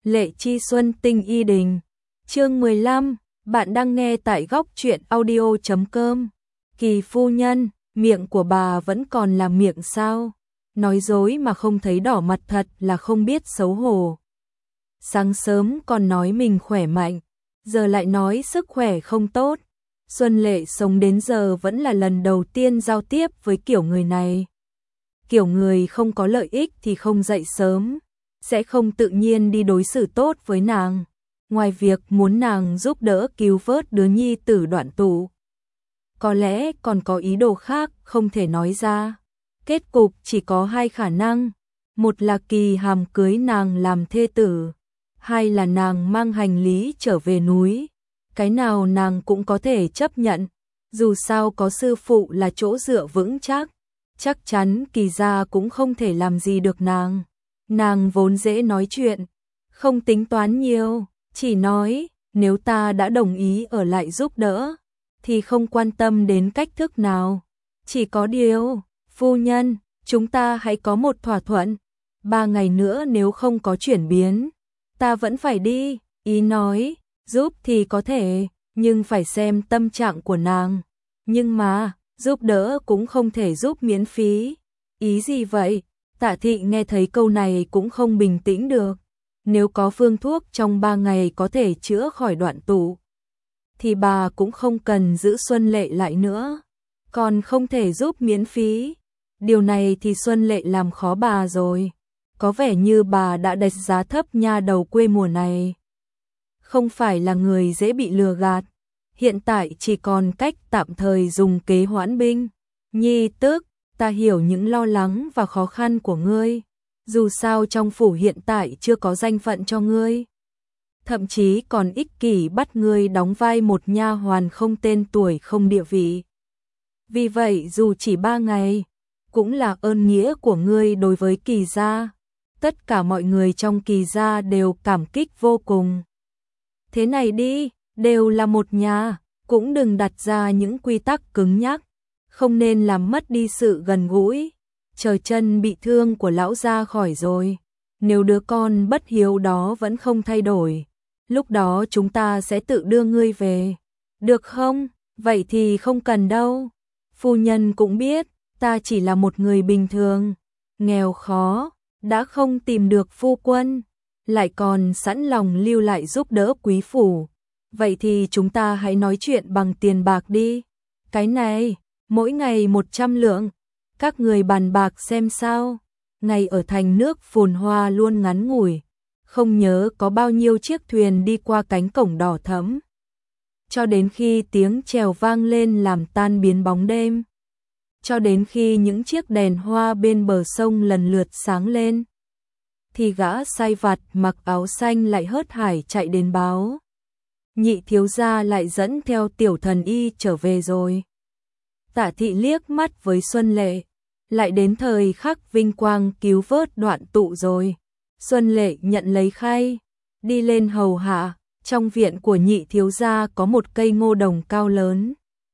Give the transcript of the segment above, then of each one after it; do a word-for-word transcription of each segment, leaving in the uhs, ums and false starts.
Lệ Chi Xuân Tinh Y Đình. Chương mười lăm, bạn đang nghe tại góc truyện audio chấm com. Kỳ phu nhân, miệng của bà vẫn còn là miệng sao? Nói dối mà không thấy đỏ mặt thật là không biết xấu hổ. Sáng sớm còn nói mình khỏe mạnh, giờ lại nói sức khỏe không tốt. Xuân Lệ sống đến giờ vẫn là lần đầu tiên giao tiếp với kiểu người này. Kiểu người không có lợi ích thì không dậy sớm, sẽ không tự nhiên đi đối xử tốt với nàng. Ngoài việc muốn nàng giúp đỡ cứu vớt đứa nhi tử đoạn tụ, có lẽ còn có ý đồ khác không thể nói ra. Kết cục chỉ có hai khả năng, một là Kỳ Hàm cưới nàng làm thê tử, hai là nàng mang hành lý trở về núi. Cái nào nàng cũng có thể chấp nhận, dù sao có sư phụ là chỗ dựa vững chắc, chắc chắn Kỳ gia cũng không thể làm gì được nàng. Nàng vốn dễ nói chuyện, không tính toán nhiều, chỉ nói nếu ta đã đồng ý ở lại giúp đỡ, thì không quan tâm đến cách thức nào. Chỉ có điều, phu nhân, chúng ta hãy có một thỏa thuận, ba ngày nữa nếu không có chuyển biến, ta vẫn phải đi. Ý nói, giúp thì có thể, nhưng phải xem tâm trạng của nàng. Nhưng mà, giúp đỡ cũng không thể giúp miễn phí. Ý gì vậy? Tạ Thị nghe thấy câu này cũng không bình tĩnh được. Nếu có phương thuốc trong ba ngày có thể chữa khỏi đoạn tụ, thì bà cũng không cần giữ Xuân Lệ lại nữa. Còn không thể giúp miễn phí. Điều này thì Xuân Lệ làm khó bà rồi. Có vẻ như bà đã đánh giá thấp nha đầu quê mùa này. Không phải là người dễ bị lừa gạt. Hiện tại chỉ còn cách tạm thời dùng kế hoãn binh. Nhi tức, ta hiểu những lo lắng và khó khăn của ngươi. Dù sao trong phủ hiện tại chưa có danh phận cho ngươi. Thậm chí còn ích kỷ bắt ngươi đóng vai một nha hoàn không tên tuổi không địa vị. Vì vậy dù chỉ ba ngày, cũng là ơn nghĩa của ngươi đối với Kỳ gia. Tất cả mọi người trong Kỳ gia đều cảm kích vô cùng. Thế này đi, đều là một nhà, cũng đừng đặt ra những quy tắc cứng nhắc, không nên làm mất đi sự gần gũi. Chờ chân bị thương của lão gia khỏi rồi, nếu đứa con bất hiếu đó vẫn không thay đổi, lúc đó chúng ta sẽ tự đưa ngươi về. Được không? Vậy thì không cần đâu. Phu nhân cũng biết, ta chỉ là một người bình thường, nghèo khó, đã không tìm được phu quân, lại còn sẵn lòng lưu lại giúp đỡ quý phủ. Vậy thì chúng ta hãy nói chuyện bằng tiền bạc đi. Cái này, mỗi ngày một trăm lượng. Các người bàn bạc xem sao. Ngày ở thành nước phồn hoa luôn ngắn ngủi, không nhớ có bao nhiêu chiếc thuyền đi qua cánh cổng đỏ thẫm, cho đến khi tiếng chèo vang lên làm tan biến bóng đêm, cho đến khi những chiếc đèn hoa bên bờ sông lần lượt sáng lên, thì gã sai vặt mặc áo xanh lại hớt hải chạy đến báo. Nhị thiếu gia lại dẫn theo tiểu thần y trở về rồi. Tạ Thị liếc mắt với Xuân Lệ, lại đến thời khắc vinh quang cứu vớt đoạn tụ rồi. Xuân Lệ nhận lấy khay, đi lên hầu hạ. Trong viện của nhị thiếu gia có một cây ngô đồng cao lớn.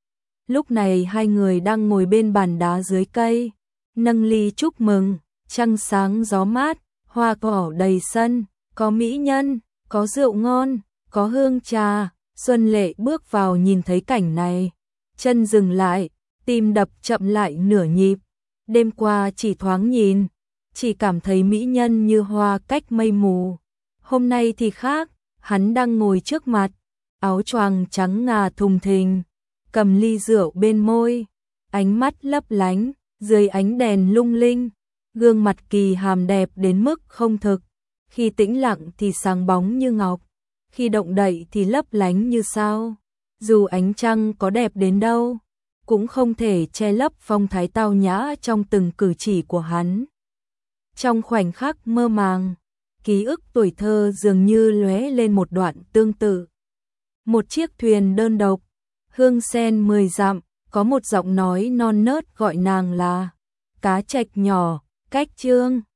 Lúc này hai người đang ngồi bên bàn đá dưới cây, nâng ly chúc mừng. Trăng sáng gió mát, hoa cỏ đầy sân, có mỹ nhân, có rượu ngon, có hương trà. Xuân Lệ bước vào nhìn thấy cảnh này, chân dừng lại, tim đập chậm lại nửa nhịp. Đêm qua chỉ thoáng nhìn, chỉ cảm thấy mỹ nhân như hoa cách mây mù. Hôm nay thì khác, hắn đang ngồi trước mặt, áo choàng trắng ngà thùng thình, cầm ly rượu bên môi, ánh mắt lấp lánh, dưới ánh đèn lung linh. Gương mặt Kỳ Hàm đẹp đến mức không thực, khi tĩnh lặng thì sáng bóng như ngọc, khi động đậy thì lấp lánh như sao. Dù ánh trăng có đẹp đến đâu, cũng không thể che lấp phong thái tao nhã trong từng cử chỉ của hắn. Trong khoảnh khắc mơ màng, ký ức tuổi thơ dường như lóe lên một đoạn tương tự. Một chiếc thuyền đơn độc, hương sen mười dặm, có một giọng nói non nớt gọi nàng là cá trạch nhỏ, cách trương.